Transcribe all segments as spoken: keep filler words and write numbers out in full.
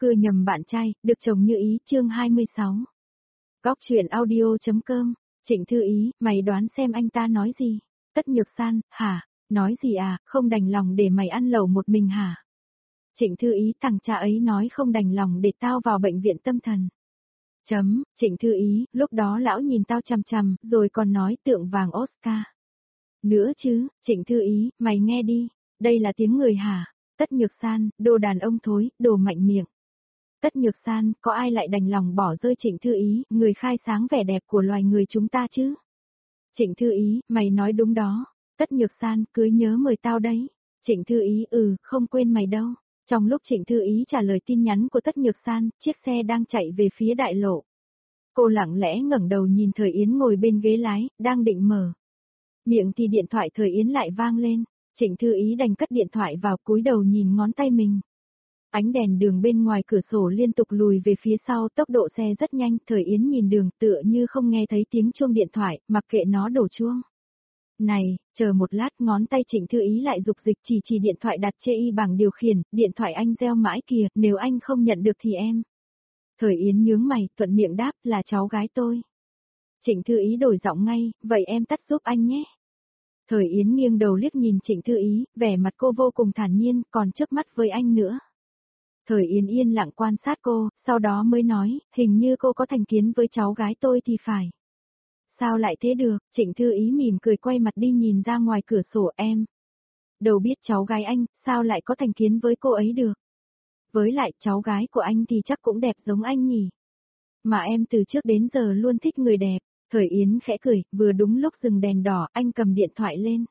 Cưa nhầm bạn trai, được chồng như ý, chương hai mươi sáu. Góc truyện audio.com, Trịnh Thư Ý, mày đoán xem anh ta nói gì? Tất Nhược San, hả? Nói gì à, không đành lòng để mày ăn lẩu một mình hả? Trịnh Thư Ý, thằng cha ấy nói không đành lòng để tao vào bệnh viện tâm thần. Chấm, Trịnh Thư Ý, lúc đó lão nhìn tao chằm chằm, rồi còn nói tượng vàng Oscar. Nữa chứ, Trịnh Thư Ý, mày nghe đi, đây là tiếng người hả? Tất Nhược San, đồ đàn ông thối, đồ mạnh miệng. Tất Nhược San, có ai lại đành lòng bỏ rơi Trịnh Thư Ý, người khai sáng vẻ đẹp của loài người chúng ta chứ? Trịnh Thư Ý, mày nói đúng đó. Tất Nhược San, cưới nhớ mời tao đấy. Trịnh Thư Ý, ừ, không quên mày đâu. Trong lúc Trịnh Thư Ý trả lời tin nhắn của Tất Nhược San, chiếc xe đang chạy về phía đại lộ. Cô lặng lẽ ngẩng đầu nhìn Thời Yến ngồi bên ghế lái, đang định mở miệng thì điện thoại Thời Yến lại vang lên. Trịnh Thư Ý đành cất điện thoại vào, cúi đầu nhìn ngón tay mình. Ánh đèn đường bên ngoài cửa sổ liên tục lùi về phía sau, tốc độ xe rất nhanh, Thời Yến nhìn đường tựa như không nghe thấy tiếng chuông điện thoại, mặc kệ nó đổ chuông. Này, chờ một lát, ngón tay Trịnh Thư Ý lại dục dịch chỉ chỉ điện thoại đặt chê y bảng điều khiển, điện thoại anh reo mãi kìa, nếu anh không nhận được thì em. Thời Yến nhướng mày, thuận miệng đáp, là cháu gái tôi. Trịnh Thư Ý đổi giọng ngay, vậy em tắt giúp anh nhé. Thời Yến nghiêng đầu liếc nhìn Trịnh Thư Ý, vẻ mặt cô vô cùng thản nhiên, còn chớp mắt với anh nữa. Thời Yến yên lặng quan sát cô, sau đó mới nói, hình như cô có thành kiến với cháu gái tôi thì phải. Sao lại thế được? Trịnh Thư Ý mỉm cười quay mặt đi nhìn ra ngoài cửa sổ. Em đâu biết cháu gái anh, sao lại có thành kiến với cô ấy được? Với lại cháu gái của anh thì chắc cũng đẹp giống anh nhỉ? Mà em từ trước đến giờ luôn thích người đẹp. Thời Yến khẽ cười, vừa đúng lúc dừng đèn đỏ, anh cầm điện thoại lên.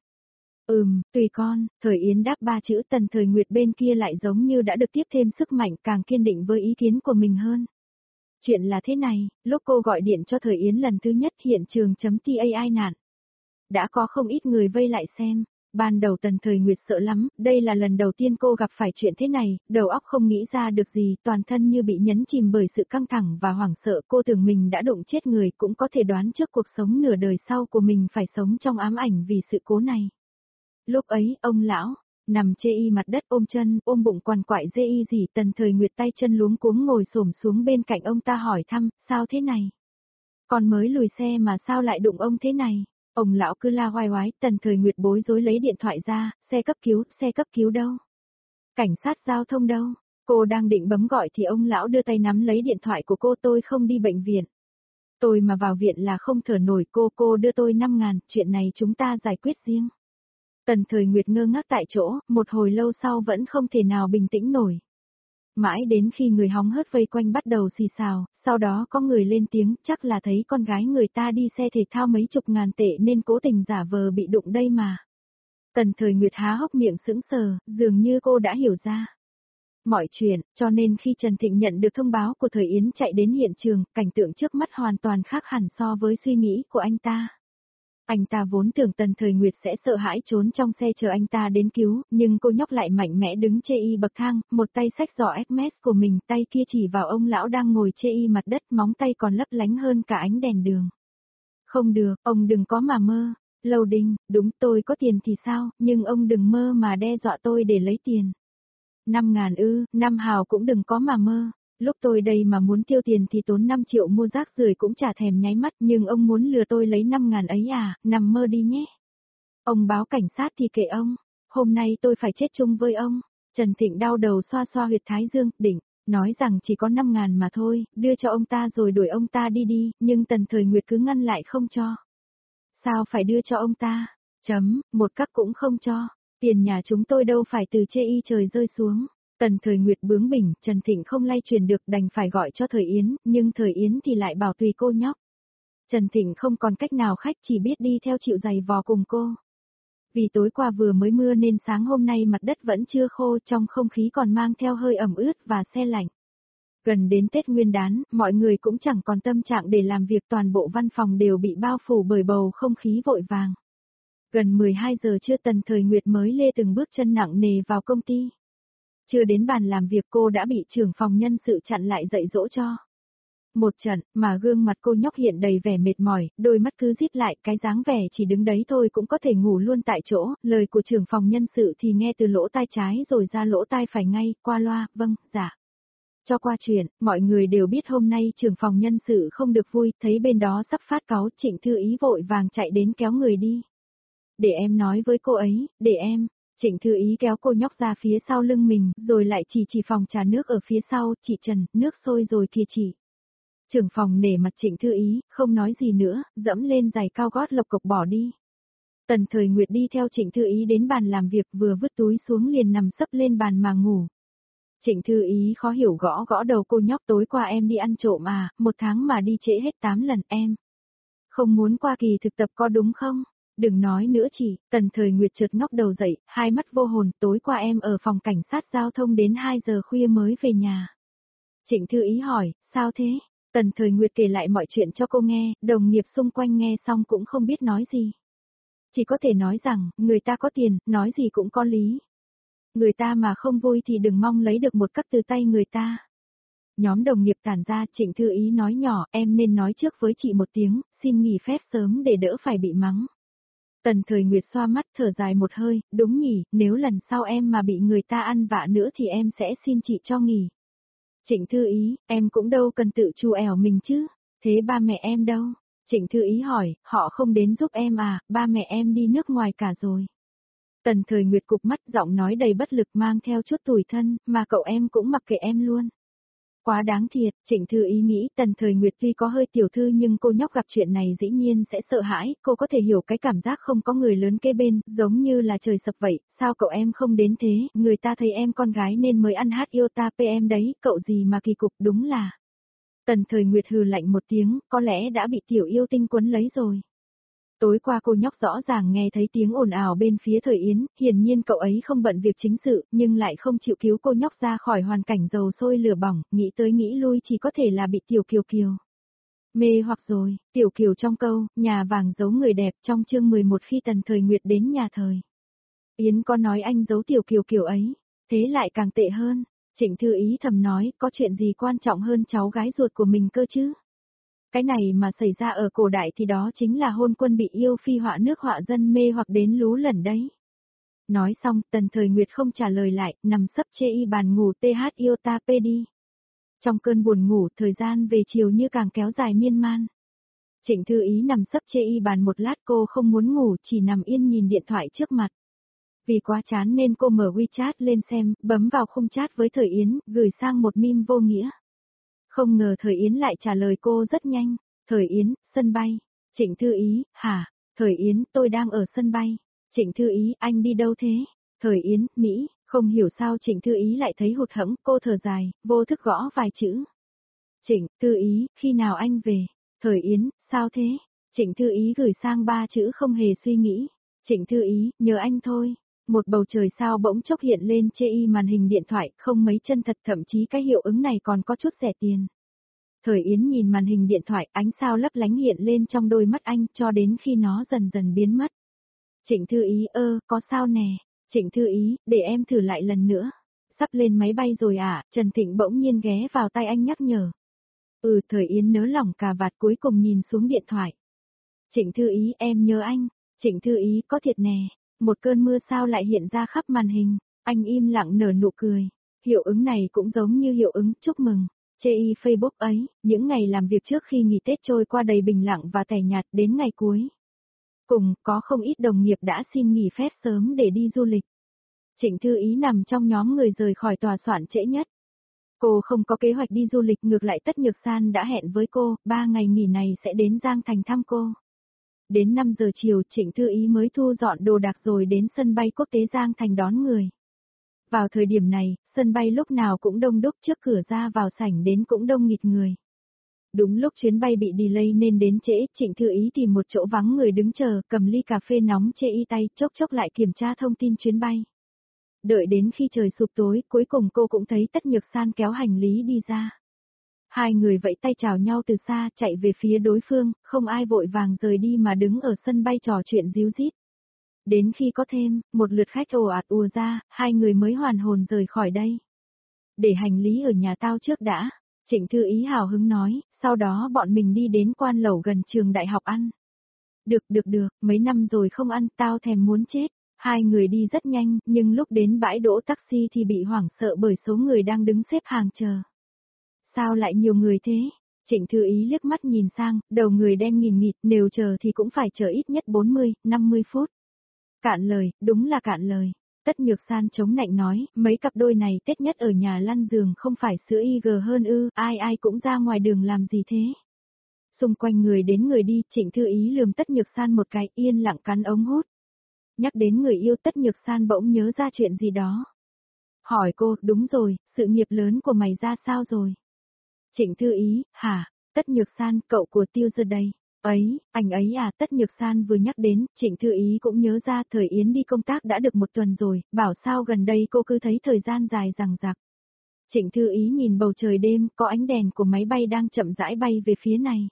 Ừm, tùy con. Thời Yến đáp ba chữ. Tần Thời Nguyệt bên kia lại giống như đã được tiếp thêm sức mạnh, càng kiên định với ý kiến của mình hơn. Chuyện là thế này, lúc cô gọi điện cho Thời Yến lần thứ nhất, hiện trường chấm tai nạn. Đã có không ít người vây lại xem. Ban đầu Tần Thời Nguyệt sợ lắm, đây là lần đầu tiên cô gặp phải chuyện thế này, đầu óc không nghĩ ra được gì, toàn thân như bị nhấn chìm bởi sự căng thẳng và hoảng sợ. Cô tưởng mình đã đụng chết người, cũng có thể đoán trước cuộc sống nửa đời sau của mình phải sống trong ám ảnh vì sự cố này. Lúc ấy, ông lão nằm chê y mặt đất, ôm chân, ôm bụng quằn quại dê y gì. Tần Thời Nguyệt tay chân luống cuống ngồi xổm xuống bên cạnh ông ta hỏi thăm, sao thế này? Còn mới lùi xe mà sao lại đụng ông thế này? Ông lão cứ la oai oái. Tần Thời Nguyệt bối rối lấy điện thoại ra, xe cấp cứu, xe cấp cứu đâu? Cảnh sát giao thông đâu? Cô đang định bấm gọi thì ông lão đưa tay nắm lấy điện thoại của cô. Tôi không đi bệnh viện. Tôi mà vào viện là không thở nổi. Cô, cô đưa tôi năm ngàn, chuyện này chúng ta giải quyết riêng. Tần Thời Nguyệt ngơ ngác tại chỗ, một hồi lâu sau vẫn không thể nào bình tĩnh nổi. Mãi đến khi người hóng hớt vây quanh bắt đầu xì xào, sau đó có người lên tiếng, chắc là thấy con gái người ta đi xe thể thao mấy chục ngàn tệ nên cố tình giả vờ bị đụng đây mà. Tần Thời Nguyệt há hốc miệng sững sờ, dường như cô đã hiểu ra mọi chuyện, cho nên khi Trần Thịnh nhận được thông báo của Thời Yến chạy đến hiện trường, cảnh tượng trước mắt hoàn toàn khác hẳn so với suy nghĩ của anh ta. Anh ta vốn tưởng Tần Thời Nguyệt sẽ sợ hãi trốn trong xe chờ anh ta đến cứu, nhưng cô nhóc lại mạnh mẽ đứng chê y bậc thang, một tay xách giỏ ép em ét của mình, tay kia chỉ vào ông lão đang ngồi chê y mặt đất, móng tay còn lấp lánh hơn cả ánh đèn đường. Không được, ông đừng có mà mơ. Lâu Đinh, đúng tôi có tiền thì sao, nhưng ông đừng mơ mà đe dọa tôi để lấy tiền. Năm ngàn ư, năm hào cũng đừng có mà mơ. Lúc tôi đây mà muốn tiêu tiền thì tốn năm triệu mua rác rưởi cũng chả thèm nháy mắt, nhưng ông muốn lừa tôi lấy năm ngàn ấy à, nằm mơ đi nhé. Ông báo cảnh sát thì kệ ông, hôm nay tôi phải chết chung với ông. Trần Thịnh đau đầu xoa xoa huyệt thái dương, định, nói rằng chỉ có năm ngàn mà thôi, đưa cho ông ta rồi đuổi ông ta đi đi, nhưng Tần Thời Nguyệt cứ ngăn lại không cho. Sao phải đưa cho ông ta? Chấm, một các cũng không cho, tiền nhà chúng tôi đâu phải từ chê y trời rơi xuống. Tần Thời Nguyệt bướng bỉnh, Trần Thịnh không lay truyền được đành phải gọi cho Thời Yến, nhưng Thời Yến thì lại bảo tùy cô nhóc. Trần Thịnh không còn cách nào khách, chỉ biết đi theo chịu giày vò cùng cô. Vì tối qua vừa mới mưa nên sáng hôm nay mặt đất vẫn chưa khô, trong không khí còn mang theo hơi ẩm ướt và se lạnh. Gần đến Tết Nguyên đán, mọi người cũng chẳng còn tâm trạng để làm việc, toàn bộ văn phòng đều bị bao phủ bởi bầu không khí vội vàng. Gần mười hai giờ trưa Tần Thời Nguyệt mới lê từng bước chân nặng nề vào công ty. Chưa đến bàn làm việc cô đã bị trưởng phòng nhân sự chặn lại dạy dỗ cho. Một trận, mà gương mặt cô nhóc hiện đầy vẻ mệt mỏi, đôi mắt cứ díp lại, cái dáng vẻ chỉ đứng đấy thôi cũng có thể ngủ luôn tại chỗ, lời của trưởng phòng nhân sự thì nghe từ lỗ tai trái rồi ra lỗ tai phải ngay, qua loa, vâng, dạ. Cho qua chuyện, mọi người đều biết hôm nay trưởng phòng nhân sự không được vui, thấy bên đó sắp phát cáu, Trịnh Thư Ý vội vàng chạy đến kéo người đi. Để em nói với cô ấy, để em, Trịnh Thư Ý kéo cô nhóc ra phía sau lưng mình, rồi lại chỉ chỉ phòng trà nước ở phía sau, chị Trần, nước sôi rồi kìa chị. Trưởng phòng nể mặt Trịnh Thư Ý, không nói gì nữa, dẫm lên giày cao gót lộc cộc bỏ đi. Tần Thời Nguyệt đi theo Trịnh Thư Ý đến bàn làm việc, vừa vứt túi xuống liền nằm sấp lên bàn mà ngủ. Trịnh Thư Ý khó hiểu gõ gõ đầu cô nhóc, tối qua em đi ăn trộm à, một tháng mà đi trễ hết tám lần em. Không muốn qua kỳ thực tập có đúng không? Đừng nói nữa chị, Tần Thời Nguyệt chợt ngóc đầu dậy, hai mắt vô hồn, tối qua em ở phòng cảnh sát giao thông đến hai giờ khuya mới về nhà. Trịnh Thư Ý hỏi, sao thế? Tần Thời Nguyệt kể lại mọi chuyện cho cô nghe, đồng nghiệp xung quanh nghe xong cũng không biết nói gì. Chỉ có thể nói rằng, người ta có tiền, nói gì cũng có lý. Người ta mà không vui thì đừng mong lấy được một cắc từ tay người ta. Nhóm đồng nghiệp tản ra, Trịnh Thư Ý nói nhỏ, em nên nói trước với chị một tiếng, xin nghỉ phép sớm để đỡ phải bị mắng. Tần Thời Nguyệt xoa mắt thở dài một hơi, đúng nhỉ, nếu lần sau em mà bị người ta ăn vạ nữa thì em sẽ xin chị cho nghỉ. Trịnh Thư Ý, em cũng đâu cần tự chu ẻo mình chứ, thế ba mẹ em đâu? Trịnh Thư Ý hỏi, họ không đến giúp em à, ba mẹ em đi nước ngoài cả rồi. Tần Thời Nguyệt cụp mắt, giọng nói đầy bất lực mang theo chút tủi thân, mà cậu em cũng mặc kệ em luôn. Quá đáng thiệt, Trịnh Thư Ý nghĩ Tần Thời Nguyệt tuy có hơi tiểu thư nhưng cô nhóc gặp chuyện này dĩ nhiên sẽ sợ hãi, cô có thể hiểu cái cảm giác không có người lớn kế bên, giống như là trời sập vậy, sao cậu em không đến thế, người ta thấy em con gái nên mới ăn hát yêu ta pê em đấy, cậu gì mà kỳ cục đúng là. Tần Thời Nguyệt hừ lạnh một tiếng, có lẽ đã bị tiểu yêu tinh quấn lấy rồi. Tối qua cô nhóc rõ ràng nghe thấy tiếng ồn ào bên phía Thời Yến, hiển nhiên cậu ấy không bận việc chính sự, nhưng lại không chịu cứu cô nhóc ra khỏi hoàn cảnh dầu sôi lửa bỏng, nghĩ tới nghĩ lui chỉ có thể là bị Tiểu Kiều Kiều. Mê hoặc rồi, Tiểu Kiều trong câu, nhà vàng giấu người đẹp trong chương mười một khi Tần Thời Nguyệt đến nhà Thời Yến có nói anh giấu Tiểu Kiều Kiều ấy, thế lại càng tệ hơn. Trịnh Thư Ý thầm nói, có chuyện gì quan trọng hơn cháu gái ruột của mình cơ chứ? Cái này mà xảy ra ở cổ đại thì đó chính là hôn quân bị yêu phi họa nước họa dân mê hoặc đến lú lẫn đấy. Nói xong, Tần Thời Nguyệt không trả lời lại, nằm sấp chê y bàn ngủ tê hát yêu ta pê đi. Trong cơn buồn ngủ, thời gian về chiều như càng kéo dài miên man. Trịnh Thư Ý nằm sấp chê y bàn một lát, cô không muốn ngủ, chỉ nằm yên nhìn điện thoại trước mặt. Vì quá chán nên cô mở WeChat lên xem, bấm vào khung chat với Thời Yến, gửi sang một meme vô nghĩa. Không ngờ Thời Yến lại trả lời cô rất nhanh. Thời Yến, sân bay. Trịnh Thư Ý, hả? Thời Yến, tôi đang ở sân bay. Trịnh Thư Ý, anh đi đâu thế? Thời Yến, Mỹ. Không hiểu sao Trịnh Thư Ý lại thấy hụt hẫng, cô thở dài, vô thức gõ vài chữ. Trịnh Thư Ý, khi nào anh về? Thời Yến, sao thế? Trịnh Thư Ý gửi sang ba chữ không hề suy nghĩ. Trịnh Thư Ý, nhớ anh thôi. Một bầu trời sao bỗng chốc hiện lên chê y màn hình điện thoại, không mấy chân thật, thậm chí cái hiệu ứng này còn có chút rẻ tiền. Thời Yến nhìn màn hình điện thoại, ánh sao lấp lánh hiện lên trong đôi mắt anh, cho đến khi nó dần dần biến mất. Trịnh Thư Ý, ơ, có sao nè? Trịnh Thư Ý, để em thử lại lần nữa. Sắp lên máy bay rồi à? Trần Thịnh bỗng nhiên ghé vào tay anh nhắc nhở. Ừ, Thời Yến nới lỏng cà vạt, cuối cùng nhìn xuống điện thoại. Trịnh Thư Ý, em nhớ anh. Trịnh Thư Ý, có thiệt nè. Một cơn mưa sao lại hiện ra khắp màn hình. Anh im lặng nở nụ cười. Hiệu ứng này cũng giống như hiệu ứng chúc mừng. Chê y Facebook ấy, những ngày làm việc trước khi nghỉ Tết trôi qua đầy bình lặng và tẻ nhạt đến ngày cuối. Cùng, có không ít đồng nghiệp đã xin nghỉ phép sớm để đi du lịch. Trịnh Thư Ý nằm trong nhóm người rời khỏi tòa soạn trễ nhất. Cô không có kế hoạch đi du lịch, ngược lại Tất Nhược San đã hẹn với cô, ba ngày nghỉ này sẽ đến Giang Thành thăm cô. Đến năm giờ chiều, Trịnh Thư Ý mới thu dọn đồ đạc rồi đến sân bay quốc tế Giang Thành đón người. Vào thời điểm này, sân bay lúc nào cũng đông đúc, trước cửa ra vào sảnh đến cũng đông nghịt người. Đúng lúc chuyến bay bị delay nên đến trễ, Trịnh Thư Ý tìm một chỗ vắng người đứng chờ, cầm ly cà phê nóng chê y tay, chốc chốc lại kiểm tra thông tin chuyến bay. Đợi đến khi trời sụp tối, cuối cùng cô cũng thấy Tất Nhược San kéo hành lý đi ra. Hai người vẫy tay chào nhau từ xa, chạy về phía đối phương, không ai vội vàng rời đi mà đứng ở sân bay trò chuyện ríu rít. Đến khi có thêm, một lượt khách ồ ạt ùa ra, hai người mới hoàn hồn rời khỏi đây. Để hành lý ở nhà tao trước đã, Trịnh Thư Ý hào hứng nói, sau đó bọn mình đi đến quan lẩu gần trường đại học ăn. Được được được, mấy năm rồi không ăn, tao thèm muốn chết. Hai người đi rất nhanh, nhưng lúc đến bãi đỗ taxi thì bị hoảng sợ bởi số người đang đứng xếp hàng chờ. Sao lại nhiều người thế? Trịnh Thư Ý liếc mắt nhìn sang, đầu người đen nghìn nghịt, nếu chờ thì cũng phải chờ ít nhất bốn mươi, năm mươi phút. Cạn lời, đúng là cạn lời. Tất Nhược San chống nạnh nói, mấy cặp đôi này Tết nhất ở nhà lăn giường không phải sữa y gờ hơn ư, ai ai cũng ra ngoài đường làm gì thế. Xung quanh người đến người đi, Trịnh Thư Ý lườm Tất Nhược San một cái, yên lặng cắn ống hút. Nhắc đến người yêu, Tất Nhược San bỗng nhớ ra chuyện gì đó. Hỏi cô, đúng rồi, sự nghiệp lớn của mày ra sao rồi? Trịnh Thư Ý, hả? Tất Nhược San, cậu của Tiêu Giật đây. Ấy, anh ấy à, Tất Nhược San vừa nhắc đến, Trịnh Thư Ý cũng nhớ ra thời Yến đi công tác đã được một tuần rồi, bảo sao gần đây cô cứ thấy thời gian dài dằng dặc. Trịnh Thư Ý nhìn bầu trời đêm, có ánh đèn của máy bay đang chậm rãi bay về phía này.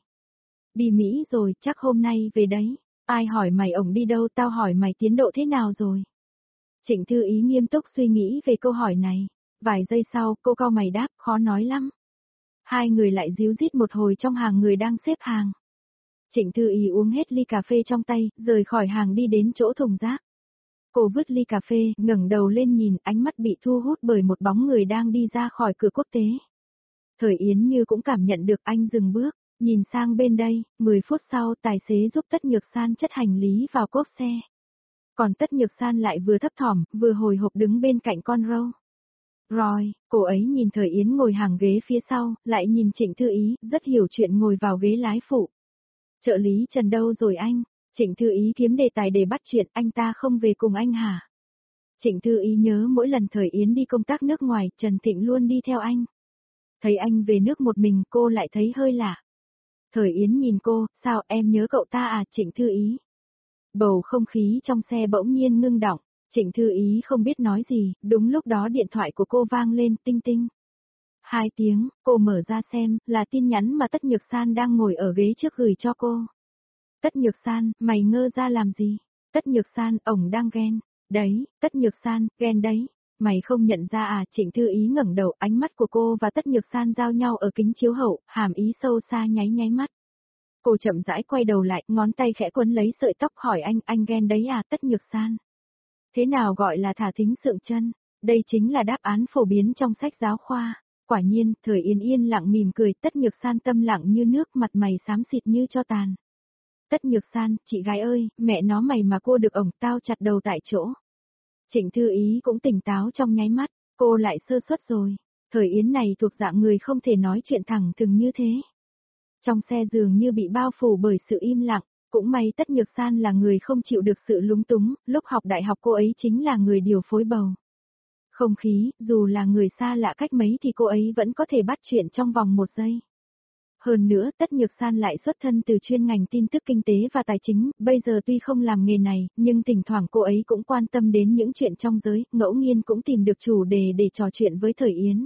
Đi Mỹ rồi, chắc hôm nay về đấy. Ai hỏi mày ổng đi đâu, tao hỏi mày tiến độ thế nào rồi? Trịnh Thư Ý nghiêm túc suy nghĩ về câu hỏi này. Vài giây sau, cô cau mày đáp, khó nói lắm. Hai người lại díu dít một hồi trong hàng người đang xếp hàng. Trịnh Thư Ý uống hết ly cà phê trong tay, rời khỏi hàng đi đến chỗ thùng rác. Cô vứt ly cà phê, ngẩng đầu lên nhìn, ánh mắt bị thu hút bởi một bóng người đang đi ra khỏi cửa quốc tế. Thời Yến như cũng cảm nhận được anh dừng bước, nhìn sang bên đây, mười phút sau tài xế giúp Tất Nhược San chất hành lý vào cốp xe. Còn Tất Nhược San lại vừa thấp thỏm, vừa hồi hộp đứng bên cạnh con râu. Rồi, cô ấy nhìn Thời Yến ngồi hàng ghế phía sau, lại nhìn Trịnh Thư Ý, rất hiểu chuyện ngồi vào ghế lái phụ. Trợ lý Trần đâu rồi anh? Trịnh Thư Ý kiếm đề tài để bắt chuyện, anh ta không về cùng anh hả? Trịnh Thư Ý nhớ mỗi lần Thời Yến đi công tác nước ngoài, Trần Thịnh luôn đi theo anh. Thấy anh về nước một mình, cô lại thấy hơi lạ. Thời Yến nhìn cô, sao em nhớ cậu ta à, Trịnh Thư Ý? Bầu không khí trong xe bỗng nhiên ngưng đọng, Trịnh Thư Ý không biết nói gì, đúng lúc đó điện thoại của cô vang lên, tinh tinh. Hai tiếng, cô mở ra xem, là tin nhắn mà Tất Nhược San đang ngồi ở ghế trước gửi cho cô. Tất Nhược San, mày ngơ ra làm gì? Tất Nhược San, ổng đang ghen. Đấy, Tất Nhược San, ghen đấy. Mày không nhận ra à? Trịnh Thư Ý ngẩng đầu, ánh mắt của cô và Tất Nhược San giao nhau ở kính chiếu hậu, hàm ý sâu xa nháy nháy mắt. Cô chậm rãi quay đầu lại, ngón tay khẽ quấn lấy sợi tóc hỏi anh, anh ghen đấy à? Tất Nhược San. Thế nào gọi là thả thính sượng chân? Đây chính là đáp án phổ biến trong sách giáo khoa. Quả nhiên, Thời Yến yên lặng mỉm cười, Tất Nhược San tâm lặng như nước, mặt mày xám xịt như cho tàn. Tất Nhược San, chị gái ơi, mẹ nó mày mà cua được ổng, tao chặt đầu tại chỗ. Trịnh Thư Ý cũng tỉnh táo trong nháy mắt, cô lại sơ suất rồi. Thời Yến này thuộc dạng người không thể nói chuyện thẳng thừng như thế. Trong xe dường như bị bao phủ bởi sự im lặng, cũng may Tất Nhược San là người không chịu được sự lúng túng, lúc học đại học cô ấy chính là người điều phối bầu. Không khí, dù là người xa lạ cách mấy thì cô ấy vẫn có thể bắt chuyện trong vòng một giây. Hơn nữa, Tất Nhược San lại xuất thân từ chuyên ngành tin tức kinh tế và tài chính, bây giờ tuy không làm nghề này, nhưng thỉnh thoảng cô ấy cũng quan tâm đến những chuyện trong giới, ngẫu nhiên cũng tìm được chủ đề để trò chuyện với Thời Yến.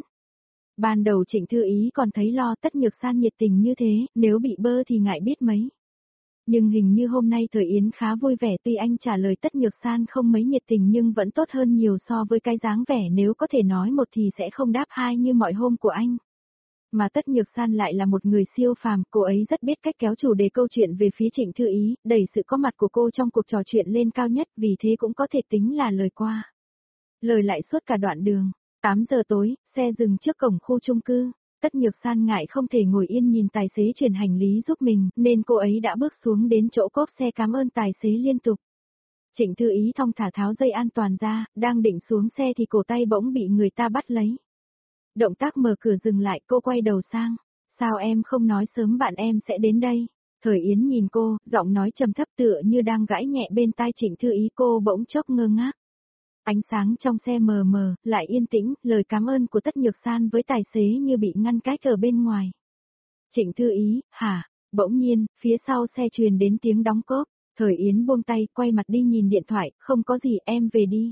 Ban đầu Trịnh Thư Ý còn thấy lo Tất Nhược San nhiệt tình như thế, nếu bị bơ thì ngại biết mấy. Nhưng hình như hôm nay Thời Yến khá vui vẻ, tuy anh trả lời Tất Nhược San không mấy nhiệt tình nhưng vẫn tốt hơn nhiều so với cái dáng vẻ nếu có thể nói một thì sẽ không đáp hai như mọi hôm của anh. Mà Tất Nhược San lại là một người siêu phàm, cô ấy rất biết cách kéo chủ đề câu chuyện về phía Trịnh Thư Ý, đẩy sự có mặt của cô trong cuộc trò chuyện lên cao nhất, vì thế cũng có thể tính là lời qua. Lời lại suốt cả đoạn đường. tám giờ tối, xe dừng trước cổng khu chung cư. Tất Nhược San ngại không thể ngồi yên nhìn tài xế chuyển hành lý giúp mình, nên cô ấy đã bước xuống đến chỗ cốp xe cảm ơn tài xế liên tục. Trịnh Thư Ý thong thả tháo dây an toàn ra, đang định xuống xe thì cổ tay bỗng bị người ta bắt lấy. Động tác mở cửa dừng lại, cô quay đầu sang. Sao em không nói sớm bạn em sẽ đến đây? Thời Yến nhìn cô, giọng nói trầm thấp tựa như đang gãi nhẹ bên tai Trịnh Thư Ý, cô bỗng chốc ngơ ngác. Ánh sáng trong xe mờ mờ, lại yên tĩnh, lời cảm ơn của Tất Nhược San với tài xế như bị ngăn cách ở bên ngoài. Trịnh Thư Ý, hả? Bỗng nhiên, phía sau xe truyền đến tiếng đóng cốp. Thời Yến buông tay, quay mặt đi nhìn điện thoại, không có gì, em về đi.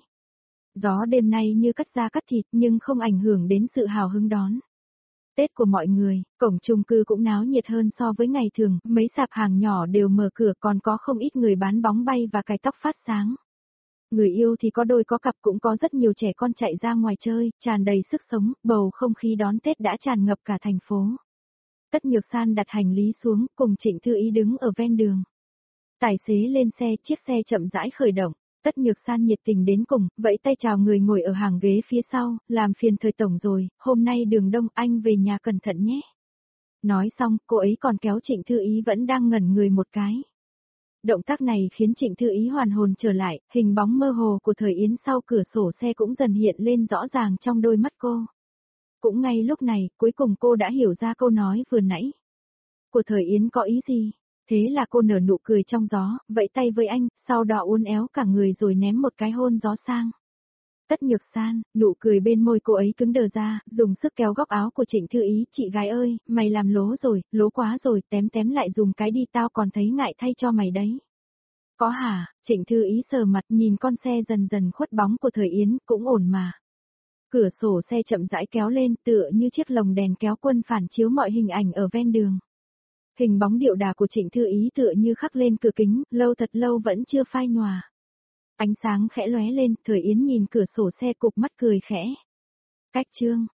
Gió đêm nay như cắt da cắt thịt nhưng không ảnh hưởng đến sự hào hứng đón Tết của mọi người, cổng chung cư cũng náo nhiệt hơn so với ngày thường, mấy sạp hàng nhỏ đều mở cửa, còn có không ít người bán bóng bay và cài tóc phát sáng. Người yêu thì có đôi có cặp, cũng có rất nhiều trẻ con chạy ra ngoài chơi, tràn đầy sức sống, bầu không khí đón Tết đã tràn ngập cả thành phố. Tất Nhược San đặt hành lý xuống, cùng Trịnh Thư Ý đứng ở ven đường. Tài xế lên xe, chiếc xe chậm rãi khởi động. Tất Nhược San nhiệt tình đến cùng, vẫy tay chào người ngồi ở hàng ghế phía sau, làm phiền thời tổng rồi, hôm nay đường đông anh về nhà cẩn thận nhé. Nói xong, cô ấy còn kéo Trịnh Thư Ý vẫn đang ngẩn người một cái. Động tác này khiến Trịnh Thư Ý hoàn hồn trở lại, hình bóng mơ hồ của Thời Yến sau cửa sổ xe cũng dần hiện lên rõ ràng trong đôi mắt cô. Cũng ngay lúc này, cuối cùng cô đã hiểu ra câu nói vừa nãy. Của Thời Yến có ý gì? Thế là cô nở nụ cười trong gió, vẫy tay với anh, sau đó uốn éo cả người rồi ném một cái hôn gió sang. Tất Nhược San, nụ cười bên môi cô ấy cứng đờ ra, dùng sức kéo góc áo của Trịnh Thư Ý, chị gái ơi, mày làm lố rồi, lố quá rồi, tém tém lại dùng cái đi tao còn thấy ngại thay cho mày đấy. Có hả, Trịnh Thư Ý sờ mặt nhìn con xe dần dần khuất bóng của Thời Yến, cũng ổn mà. Cửa sổ xe chậm rãi kéo lên tựa như chiếc lồng đèn kéo quân phản chiếu mọi hình ảnh ở ven đường. Hình bóng điệu đà của Trịnh Thư Ý tựa như khắc lên cửa kính, lâu thật lâu vẫn chưa phai nhòa. Ánh sáng khẽ lóe lên, Thời Yến nhìn cửa sổ xe cụp mắt cười khẽ. Cách chương.